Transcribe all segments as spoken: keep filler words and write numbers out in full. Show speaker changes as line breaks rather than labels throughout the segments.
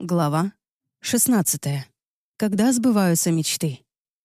Глава шестнадцатая. Когда сбываются мечты.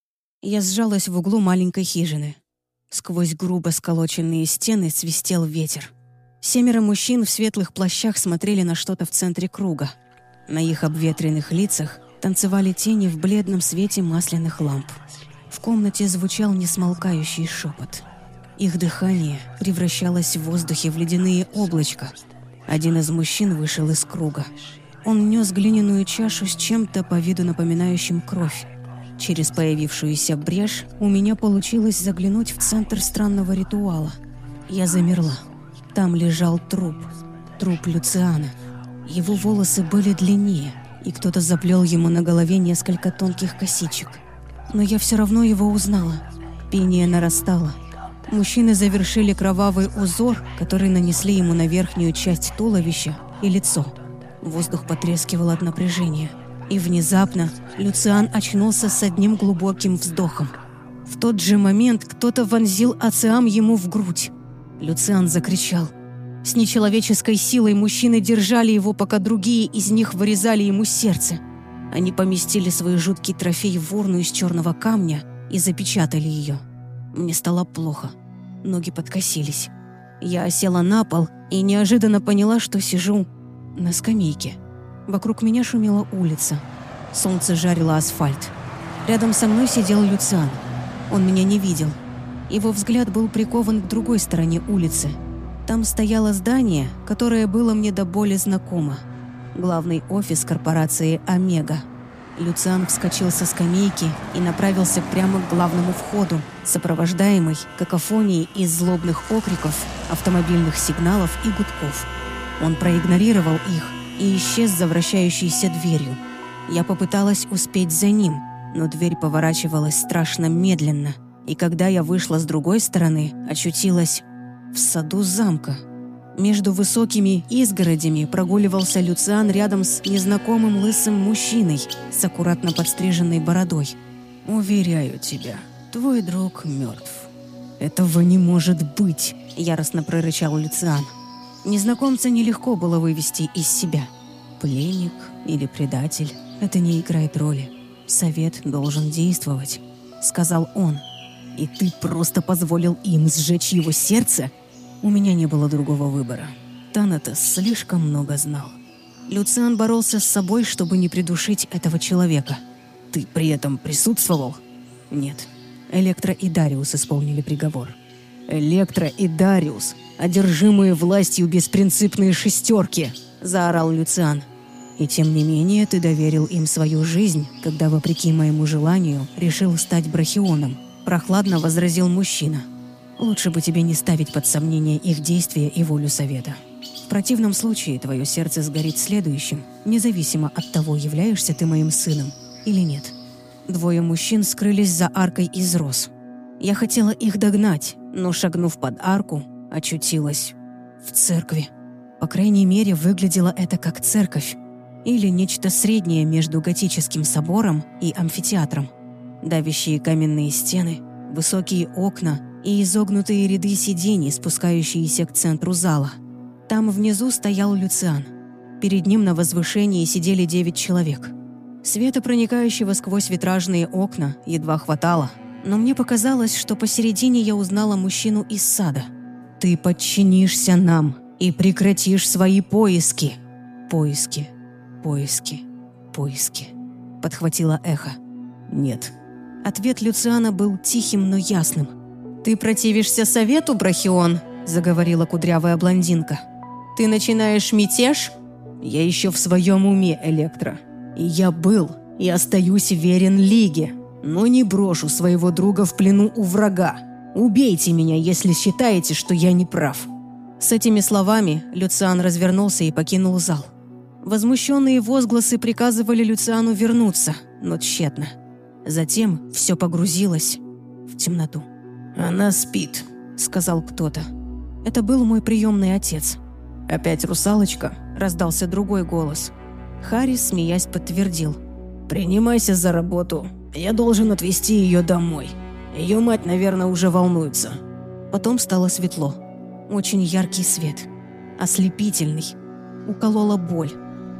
Я сжалась в углу маленькой хижины. Сквозь грубо сколоченные стены свистел ветер. Семеро мужчин в светлых плащах смотрели на что-то в центре круга. На их обветренных лицах танцевали тени в бледном свете масляных ламп. В комнате звучал несмолкающий шепот. Их дыхание превращалось в воздухе в ледяные облачка. Один из мужчин вышел из круга. Он нес глиняную чашу с чем-то по виду напоминающим кровь. Через появившуюся брешь у меня получилось заглянуть в центр странного ритуала. Я замерла. Там лежал труп. Труп Люциана. Его волосы были длиннее, и кто-то заплел ему на голове несколько тонких косичек. Но я все равно его узнала. Пение нарастало. Мужчины завершили кровавый узор, который нанесли ему на верхнюю часть туловища и лицо. Воздух потрескивал от напряжения. И внезапно Люциан очнулся с одним глубоким вздохом. В тот же момент кто-то вонзил ациам ему в грудь. Люциан закричал. С нечеловеческой силой мужчины держали его, пока другие из них вырезали ему сердце. Они поместили свой жуткий трофей в урну из черного камня и запечатали ее. Мне стало плохо. Ноги подкосились. Я осела на пол и неожиданно поняла, что сижу на скамейке. Вокруг меня шумела улица. Солнце жарило асфальт. Рядом со мной сидел Люциан. Он меня не видел. Его взгляд был прикован к другой стороне улицы. Там стояло здание, которое было мне до боли знакомо. Главный офис корпорации «Омега». Люциан вскочил со скамейки и направился прямо к главному входу, сопровождаемый какофонией из злобных окриков, автомобильных сигналов и гудков. Он проигнорировал их и исчез за вращающейся дверью. Я попыталась успеть за ним, но дверь поворачивалась страшно медленно, и когда я вышла с другой стороны, очутилась в саду замка. Между высокими изгородями прогуливался Люциан рядом с незнакомым лысым мужчиной с аккуратно подстриженной бородой. «Уверяю тебя, твой друг мертв». «Этого не может быть!» – яростно прорычал Люциан. Незнакомца нелегко было вывести из себя. Пленник или предатель – это не играет роли. Совет должен действовать, – сказал он. «И ты просто позволил им сжечь его сердце?» У меня не было другого выбора. Танатос слишком много знал. Люциан боролся с собой, чтобы не придушить этого человека. «Ты при этом присутствовал?» «Нет». Электра и Дариус исполнили приговор. «Электра и Дариус, одержимые властью беспринципные шестерки!» – заорал Люциан. «И тем не менее ты доверил им свою жизнь, когда, вопреки моему желанию, решил стать брахионом», – прохладно возразил мужчина. «Лучше бы тебе не ставить под сомнение их действия и волю Совета. В противном случае твое сердце сгорит следующим, независимо от того, являешься ты моим сыном или нет». Двое мужчин скрылись за аркой из роз. Я хотела их догнать, но, шагнув под арку, очутилась в церкви. По крайней мере, выглядело это как церковь или нечто среднее между готическим собором и амфитеатром. Давящие каменные стены, высокие окна и изогнутые ряды сидений, спускающиеся к центру зала. Там внизу стоял Люциан. Перед ним на возвышении сидели девять человек. Света, проникающего сквозь витражные окна, едва хватало, но мне показалось, что посередине я узнала мужчину из сада. «Ты подчинишься нам и прекратишь свои поиски». «Поиски, поиски, поиски», — подхватило эхо. «Нет». Ответ Люциана был тихим, но ясным. «Ты противишься совету, Брахион?» – заговорила кудрявая блондинка. «Ты начинаешь мятеж?» «Я еще в своем уме, Электра. И я был и остаюсь верен Лиге, но не брошу своего друга в плену у врага. Убейте меня, если считаете, что я не прав». С этими словами Люциан развернулся и покинул зал. Возмущенные возгласы приказывали Люциану вернуться, но тщетно. Затем все погрузилось в темноту. «Она спит», — сказал кто-то. Это был мой приемный отец. «Опять русалочка?» — раздался другой голос. Харрис, смеясь, подтвердил. «Принимайся за работу. Я должен отвезти ее домой. Ее мать, наверное, уже волнуется». Потом стало светло. Очень яркий свет. Ослепительный. Уколола боль.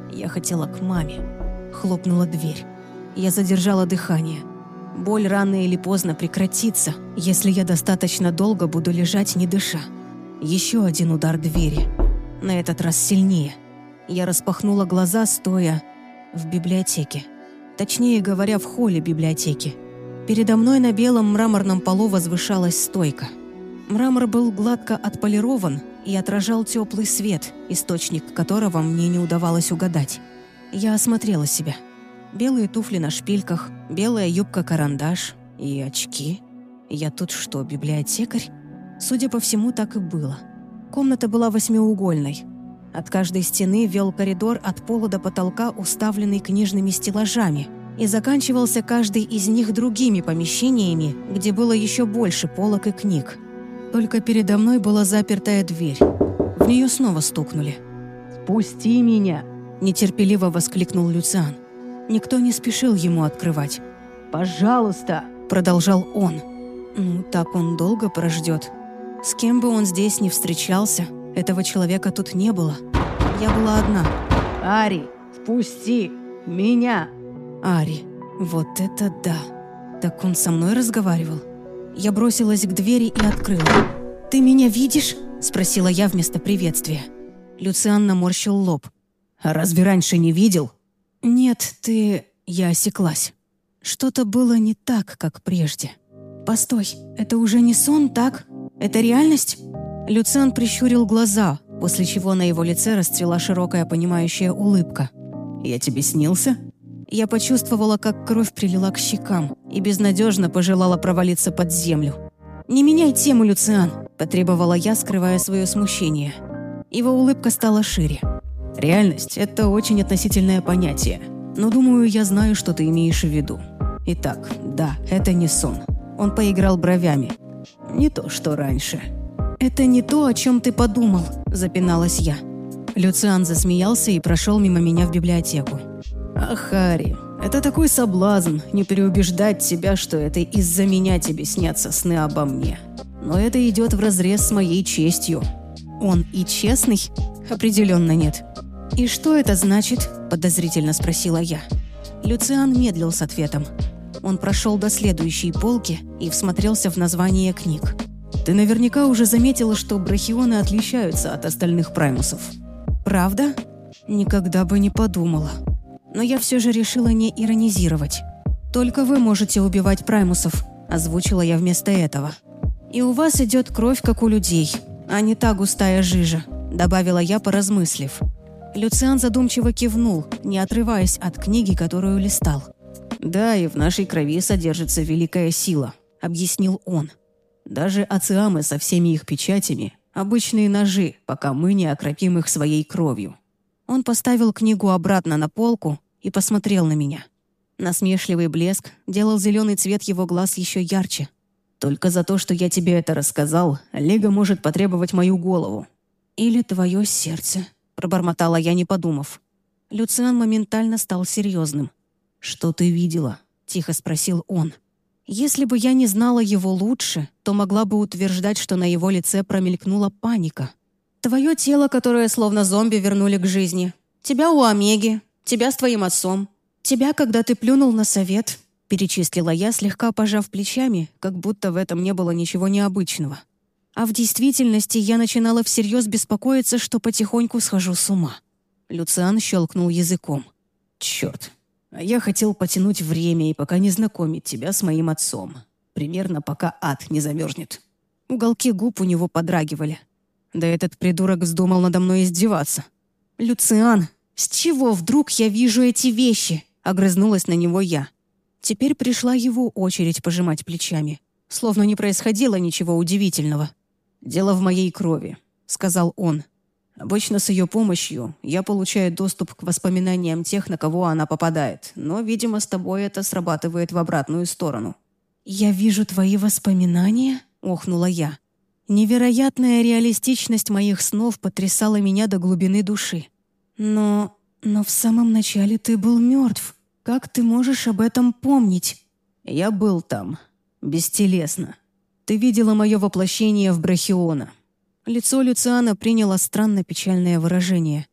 Я хотела к маме. Хлопнула дверь. Я задержала дыхание. Боль рано или поздно прекратится, если я достаточно долго буду лежать, не дыша. Еще один удар двери. На этот раз сильнее. Я распахнула глаза, стоя в библиотеке. Точнее говоря, в холле библиотеки. Передо мной на белом мраморном полу возвышалась стойка. Мрамор был гладко отполирован и отражал теплый свет, источник которого мне не удавалось угадать. Я осмотрела себя. Белые туфли на шпильках, белая юбка-карандаш и очки. Я тут что, библиотекарь? Судя по всему, так и было. Комната была восьмиугольной. От каждой стены вел коридор от пола до потолка, уставленный книжными стеллажами, и заканчивался каждый из них другими помещениями, где было еще больше полок и книг. Только передо мной была запертая дверь. В нее снова стукнули. «Впусти меня!» – нетерпеливо воскликнул Люциан. Никто не спешил ему открывать. «Пожалуйста!» – продолжал он. «Ну, так он долго прождет. С кем бы он здесь ни встречался, этого человека тут не было. Я была одна. «Ари, впусти меня!» Ари, вот это да! Так он со мной разговаривал? Я бросилась к двери и открыла. «Ты меня видишь?» – спросила я вместо приветствия. Люциан наморщил лоб. «А разве раньше не видел?» «Нет, ты...» – я осеклась. Что-то было не так, как прежде. «Постой, это уже не сон, так? Это реальность?» Люциан прищурил глаза, после чего на его лице расцвела широкая понимающая улыбка. «Я тебе снился?» Я почувствовала, как кровь прилила к щекам и безнадежно пожелала провалиться под землю. «Не меняй тему, Люциан!» – потребовала я, скрывая свое смущение. Его улыбка стала шире. «Реальность – это очень относительное понятие, но, думаю, я знаю, что ты имеешь в виду. Итак, да, это не сон». Он поиграл бровями. «Не то, что раньше». «Это не то, о чем ты подумал», – запиналась я. Люциан засмеялся и прошел мимо меня в библиотеку. «Ах, Ари, это такой соблазн не переубеждать себя, что это из-за меня тебе снятся сны обо мне. Но это идет вразрез с моей честью». «Он и честный?» «Определенно нет». «И что это значит?» – подозрительно спросила я. Люциан медлил с ответом. Он прошел до следующей полки и всмотрелся в название книг. «Ты наверняка уже заметила, что брахионы отличаются от остальных праймусов». «Правда? Никогда бы не подумала». Но я все же решила не иронизировать. «Только вы можете убивать праймусов», – озвучила я вместо этого. «И у вас идет кровь, как у людей, а не та густая жижа», – добавила я, поразмыслив. Люциан задумчиво кивнул, не отрываясь от книги, которую листал. «Да, и в нашей крови содержится великая сила», – объяснил он. «Даже ациамы со всеми их печатями – обычные ножи, пока мы не окропим их своей кровью». Он поставил книгу обратно на полку и посмотрел на меня. Насмешливый блеск делал зеленый цвет его глаз еще ярче. «Только за то, что я тебе это рассказал, Лига может потребовать мою голову». «Или твое сердце», – пробормотала я, не подумав. Люциан моментально стал серьезным. «Что ты видела?» – тихо спросил он. Если бы я не знала его лучше, то могла бы утверждать, что на его лице промелькнула паника. «Твое тело, которое словно зомби вернули к жизни. Тебя у Омеги, тебя с твоим отцом. Тебя, когда ты плюнул на совет», – перечислила я, слегка пожав плечами, как будто в этом не было ничего необычного. А в действительности я начинала всерьез беспокоиться, что потихоньку схожу с ума. Люциан щелкнул языком. «Черт, а я хотел потянуть время и пока не знакомить тебя с моим отцом. Примерно пока ад не замерзнет». Уголки губ у него подрагивали. Да этот придурок вздумал надо мной издеваться. «Люциан, с чего вдруг я вижу эти вещи?» – огрызнулась на него я. Теперь пришла его очередь пожимать плечами. Словно не происходило ничего удивительного. «Дело в моей крови», – сказал он. «Обычно с ее помощью я получаю доступ к воспоминаниям тех, на кого она попадает. Но, видимо, с тобой это срабатывает в обратную сторону». «Я вижу твои воспоминания?» – охнула я. Невероятная реалистичность моих снов потрясала меня до глубины души. «Но... но в самом начале ты был мертв. Как ты можешь об этом помнить?» «Я был там. Бестелесно. Ты видела мое воплощение в брахиона». Лицо Люциана приняло странно печальное выражение.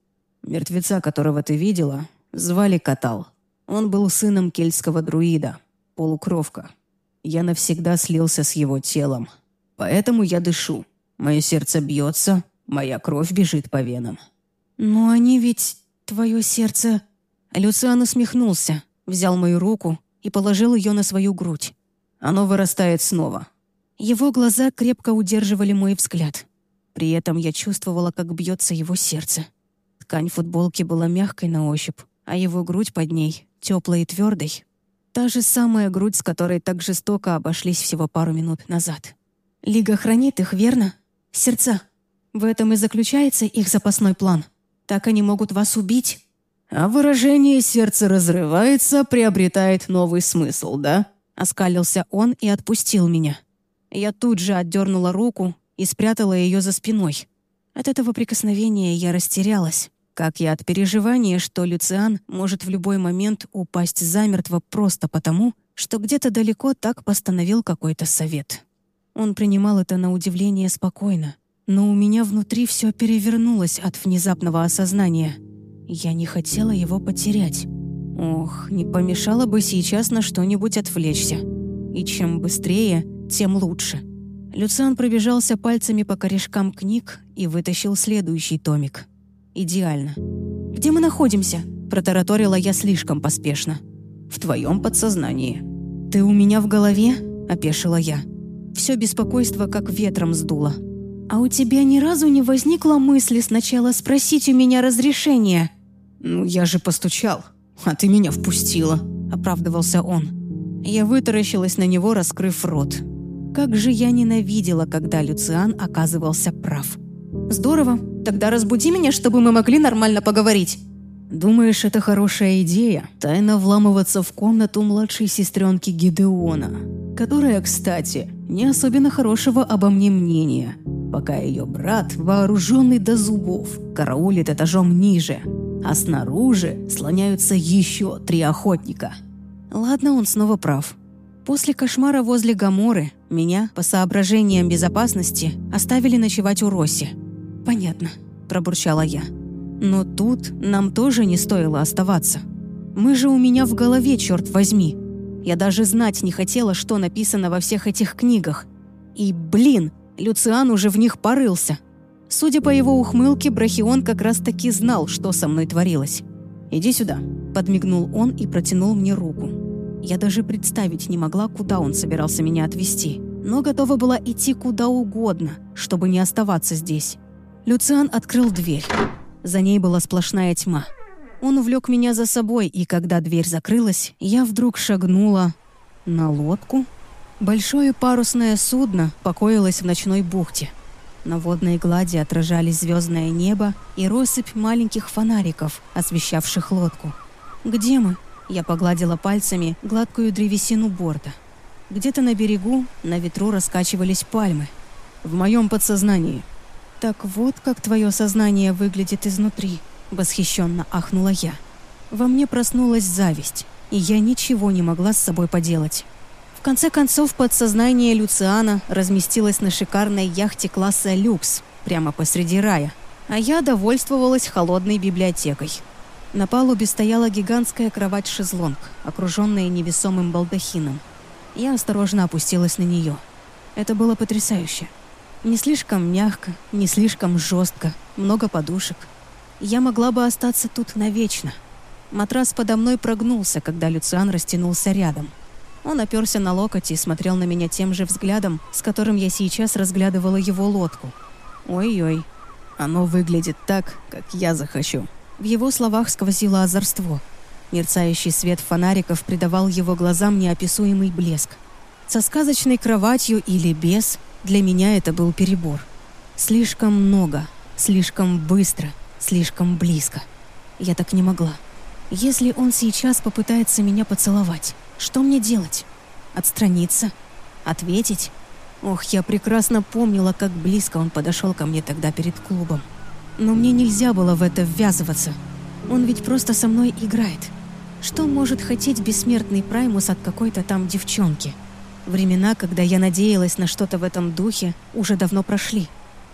Мертвеца, которого ты видела, звали Катал. Он был сыном кельтского друида, полукровка. Я навсегда слился с его телом. Поэтому я дышу. Мое сердце бьется, моя кровь бежит по венам». «Но они ведь... твое сердце...» Люциан усмехнулся, взял мою руку и положил ее на свою грудь. «Оно вырастает снова». Его глаза крепко удерживали мой взгляд. При этом я чувствовала, как бьется его сердце. Ткань футболки была мягкой на ощупь, а его грудь под ней теплой и твердой. Та же самая грудь, с которой так жестоко обошлись всего пару минут назад. Лига хранит их, верно? Сердца. В этом и заключается их запасной план. Так они могут вас убить. А выражение «сердце разрывается» приобретает новый смысл, да? Оскалился он и отпустил меня. Я тут же отдернула руку и спрятала ее за спиной. От этого прикосновения я растерялась, как и от переживания, что Люциан может в любой момент упасть замертво просто потому, что где-то далеко так постановил какой-то совет. Он принимал это на удивление спокойно, но у меня внутри все перевернулось от внезапного осознания. Я не хотела его потерять. Ох, не помешало бы сейчас на что-нибудь отвлечься. И чем быстрее, тем лучше. Люциан пробежался пальцами по корешкам книг и вытащил следующий томик. Идеально. «Где мы находимся?» – протараторила я слишком поспешно. «В твоем подсознании». «Ты у меня в голове?» – опешила я. Все беспокойство как ветром сдуло. «А у тебя ни разу не возникло мысли сначала спросить у меня разрешения?» «Ну, я же постучал, а ты меня впустила», – оправдывался он. Я вытаращилась на него, раскрыв рот. Как же я ненавидела, когда Люциан оказывался прав. «Здорово. Тогда разбуди меня, чтобы мы могли нормально поговорить». «Думаешь, это хорошая идея? Тайно вламываться в комнату младшей сестренки Гидеона, которая, кстати, не особенно хорошего обо мне мнения, пока ее брат, вооруженный до зубов, караулит этажом ниже, а снаружи слоняются еще три охотника». Ладно, он снова прав. После кошмара возле Гаморы меня, по соображениям безопасности, оставили ночевать у Росси. «Понятно», – пробурчала я. «Но тут нам тоже не стоило оставаться. Мы же у меня в голове, черт возьми. Я даже знать не хотела, что написано во всех этих книгах. И, блин, Люциан уже в них порылся. Судя по его ухмылке, Брахион как раз-таки знал, что со мной творилось. «Иди сюда», – подмигнул он и протянул мне руку. Я даже представить не могла, куда он собирался меня отвезти, но готова была идти куда угодно, чтобы не оставаться здесь. Люциан открыл дверь. За ней была сплошная тьма. Он увлек меня за собой, и когда дверь закрылась, я вдруг шагнула на лодку. Большое парусное судно покоилось в ночной бухте. На водной глади отражались звездное небо и россыпь маленьких фонариков, освещавших лодку. «Где мы?» Я погладила пальцами гладкую древесину борта. Где-то на берегу на ветру раскачивались пальмы. «В моем подсознании». «Так вот, как твое сознание выглядит изнутри», — восхищенно ахнула я. Во мне проснулась зависть, и я ничего не могла с собой поделать. В конце концов, подсознание Люциана разместилось на шикарной яхте класса «Люкс» прямо посреди рая, а я довольствовалась холодной библиотекой. На палубе стояла гигантская кровать-шезлонг, окруженная невесомым балдахином. Я осторожно опустилась на нее. Это было потрясающе. Не слишком мягко, не слишком жестко, много подушек. Я могла бы остаться тут навечно. Матрас подо мной прогнулся, когда Люциан растянулся рядом. Он оперся на локоть и смотрел на меня тем же взглядом, с которым я сейчас разглядывала его лодку. «Ой-ой, оно выглядит так, как я захочу». В его словах сквозило озорство. Мерцающий свет фонариков придавал его глазам неописуемый блеск. Со сказочной кроватью или без, для меня это был перебор. Слишком много, слишком быстро, слишком близко. Я так не могла. Если он сейчас попытается меня поцеловать, что мне делать? Отстраниться? Ответить? Ох, я прекрасно помнила, как близко он подошел ко мне тогда перед клубом. Но мне нельзя было в это ввязываться. Он ведь просто со мной играет. Что может хотеть бессмертный Праймус от какой-то там девчонки? Времена, когда я надеялась на что-то в этом духе, уже давно прошли.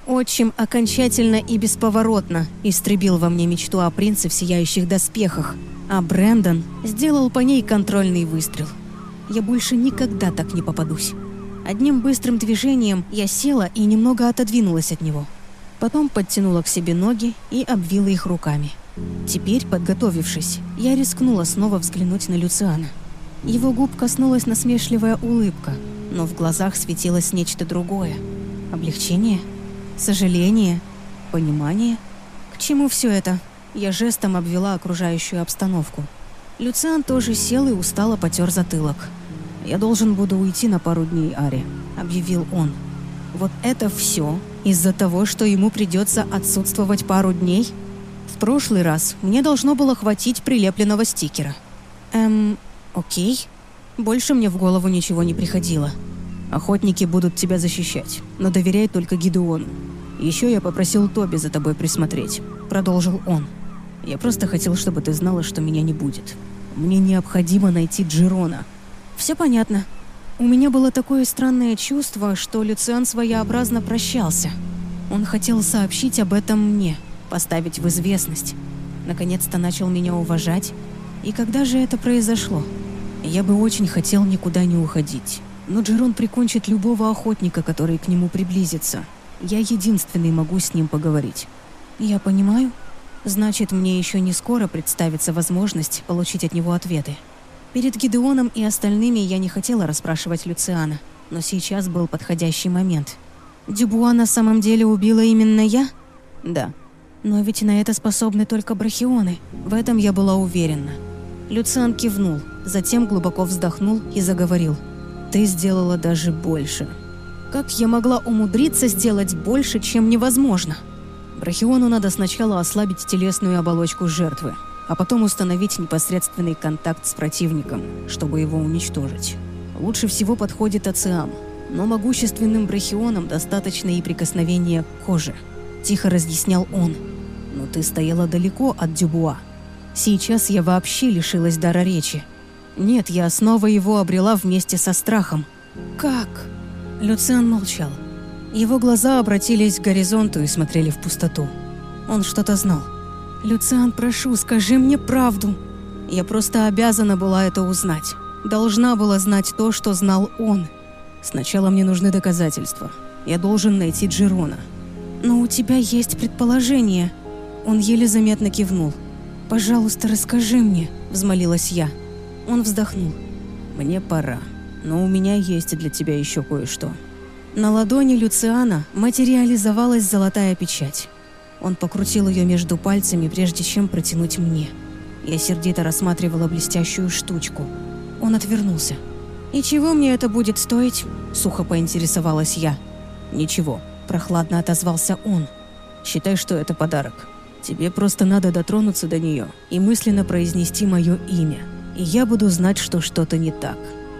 Отчим окончательно и бесповоротно истребил во мне мечту о принце в сияющих доспехах, а Брэндон сделал по ней контрольный выстрел. Я больше никогда так не попадусь. Одним быстрым движением я села и немного отодвинулась от него. Потом подтянула к себе ноги и обвила их руками. Теперь, подготовившись, я рискнула снова взглянуть на Люциана. Его губ коснулась насмешливая улыбка, но в глазах светилось нечто другое. Облегчение? Сожаление? Понимание? К чему все это? Я жестом обвела окружающую обстановку. Люциан тоже сел и устало потер затылок. «Я должен буду уйти на пару дней, Ари», — объявил он. «Вот это все из-за того, что ему придется отсутствовать пару дней? В прошлый раз мне должно было хватить прилепленного стикера». «Эм, окей». Больше мне в голову ничего не приходило. «Охотники будут тебя защищать, но доверяй только Гидеону. Еще я попросил Тоби за тобой присмотреть», — продолжил он. «Я просто хотел, чтобы ты знала, что меня не будет. Мне необходимо найти Джерона». «Все понятно». У меня было такое странное чувство, что Люциан своеобразно прощался. Он хотел сообщить об этом мне, поставить в известность. Наконец-то начал меня уважать. И когда же это произошло? Я бы очень хотел никуда не уходить. Но Джерон прикончит любого охотника, который к нему приблизится. Я единственный могу с ним поговорить. Я понимаю. Значит, мне еще не скоро представится возможность получить от него ответы. Перед Гидеоном и остальными я не хотела расспрашивать Люциана, но сейчас был подходящий момент. Дюбуа на самом деле убила именно я? Да. Но ведь на это способны только брахионы. В этом я была уверена. Люциан кивнул, затем глубоко вздохнул и заговорил. Ты сделала даже больше. Как я могла умудриться сделать больше, чем невозможно? Брахиону надо сначала ослабить телесную оболочку жертвы, а потом установить непосредственный контакт с противником, чтобы его уничтожить. Лучше всего подходит Ациам, но могущественным брахионам достаточно и прикосновения к коже. Тихо разъяснял он. Но ты стояла далеко от Дюбуа. Сейчас я вообще лишилась дара речи. Нет, я снова его обрела вместе со страхом. Как? Люциан молчал. Его глаза обратились к горизонту и смотрели в пустоту. Он что-то знал. «Люциан, прошу, скажи мне правду. Я просто обязана была это узнать. Должна была знать то, что знал он. Сначала мне нужны доказательства. Я должен найти Джерона». «Но у тебя есть предположение». Он еле заметно кивнул. «Пожалуйста, расскажи мне», — взмолилась я. Он вздохнул. «Мне пора, но у меня есть для тебя еще кое-что». На ладони Люциана материализовалась золотая печать. Он покрутил ее между пальцами, прежде чем протянуть мне. Я сердито рассматривала блестящую штучку. Он отвернулся. «И чего мне это будет стоить?» – сухо поинтересовалась я. «Ничего», – прохладно отозвался он. «Считай, что это подарок. Тебе просто надо дотронуться до нее и мысленно произнести мое имя, и я буду знать, что что-то не так».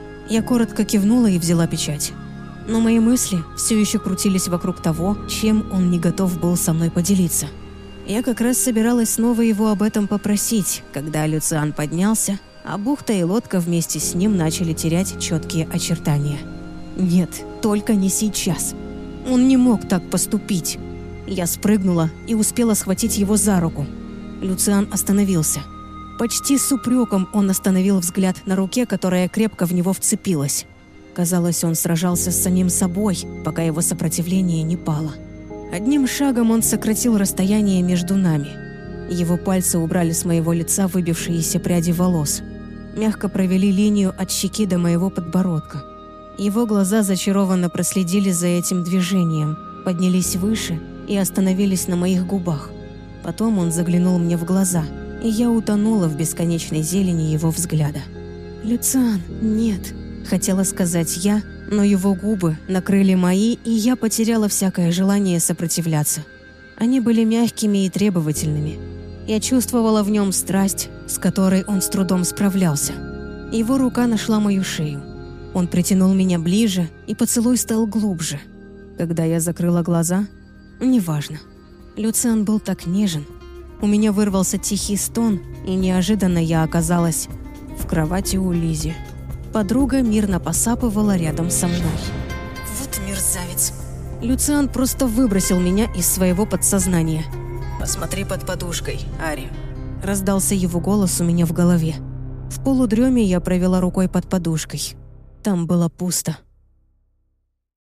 Я коротко кивнула и взяла печать. Но мои мысли все еще крутились вокруг того, чем он не готов был со мной поделиться. Я как раз собиралась снова его об этом попросить, когда Люциан поднялся, а бухта и лодка вместе с ним начали терять четкие очертания. Нет, только не сейчас. Он не мог так поступить. Я спрыгнула и успела схватить его за руку. Люциан остановился. Почти с упреком он остановил взгляд на руке, которая крепко в него вцепилась. Казалось, он сражался с самим собой, пока его сопротивление не пало. Одним шагом он сократил расстояние между нами. Его пальцы убрали с моего лица выбившиеся пряди волос. Мягко провели линию от щеки до моего подбородка. Его глаза зачарованно проследили за этим движением, поднялись выше и остановились на моих губах. Потом он заглянул мне в глаза, и я утонула в бесконечной зелени его взгляда. «Люциан, нет!» Хотела сказать я, но его губы накрыли мои, и я потеряла всякое желание сопротивляться. Они были мягкими и требовательными. Я чувствовала в нем страсть, с которой он с трудом справлялся. Его рука нашла мою шею. Он притянул меня ближе, и поцелуй стал глубже. Когда я закрыла глаза, неважно. Люциан был так нежен. У меня вырвался тихий стон, и неожиданно я оказалась в кровати у Лизи. Подруга мирно посапывала рядом со мной.
«Вот мерзавец!»
Люциан просто выбросил меня из своего подсознания.
«Посмотри под подушкой, Ари».
Раздался его голос у меня в голове. В полудреме я провела рукой под подушкой. Там было пусто.